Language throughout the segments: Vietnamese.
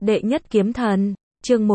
Đệ nhất kiếm thần, chương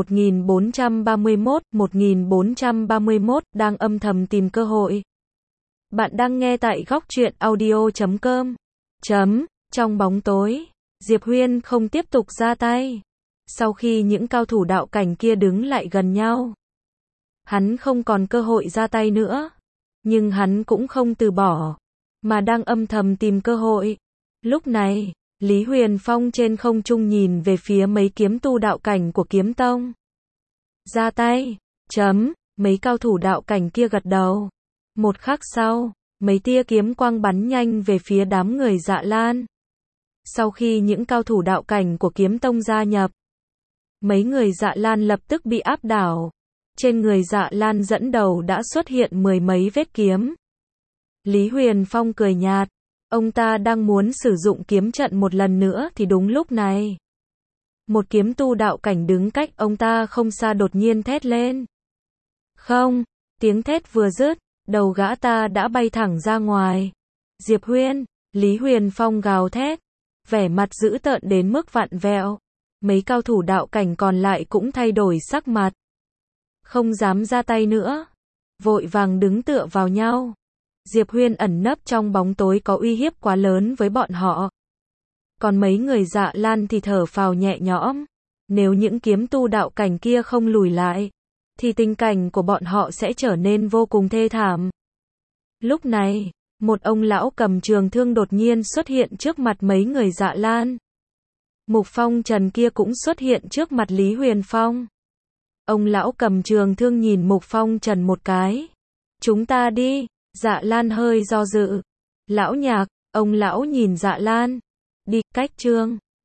1431, đang âm thầm tìm cơ hội. Bạn đang nghe tại góc truyện audio.com. Trong bóng tối, Diệp Huyên không tiếp tục ra tay. Sau khi những cao thủ đạo cảnh kia đứng lại gần nhau, hắn không còn cơ hội ra tay nữa. Nhưng hắn cũng không từ bỏ, mà đang âm thầm tìm cơ hội. Lúc này, Lý Huyền Phong trên không trung nhìn về phía mấy kiếm tu đạo cảnh của kiếm tông. Ra tay, mấy cao thủ đạo cảnh kia gật đầu. Một khắc sau, mấy tia kiếm quang bắn nhanh về phía đám người Dạ Lan. Sau khi những cao thủ đạo cảnh của kiếm tông gia nhập, mấy người Dạ Lan lập tức bị áp đảo. Trên người Dạ Lan dẫn đầu đã xuất hiện mười mấy vết kiếm. Lý Huyền Phong cười nhạt, ông ta đang muốn sử dụng kiếm trận một lần nữa thì đúng lúc này, một kiếm tu đạo cảnh đứng cách ông ta không xa đột nhiên thét lên. Không, tiếng thét vừa dứt, đầu gã ta đã bay thẳng ra ngoài. Diệp Huyên, Lý Huyền Phong gào thét, vẻ mặt dữ tợn đến mức vặn vẹo. Mấy cao thủ đạo cảnh còn lại cũng thay đổi sắc mặt, không dám ra tay nữa, vội vàng đứng tựa vào nhau. Diệp Huyên ẩn nấp trong bóng tối có uy hiếp quá lớn với bọn họ. Còn mấy người Dạ Lan thì thở phào nhẹ nhõm. Nếu những kiếm tu đạo cảnh kia không lùi lại, thì tình cảnh của bọn họ sẽ trở nên vô cùng thê thảm. Lúc này, một ông lão cầm trường thương đột nhiên xuất hiện trước mặt mấy người Dạ Lan. Mục Phong Trần kia cũng xuất hiện trước mặt Lý Huyền Phong. Ông lão cầm trường thương nhìn Mục Phong Trần một cái. Chúng ta đi. Dạ Lan hơi do dự. Lão Nhạc, ông lão nhìn Dạ Lan. Đi, cách chương.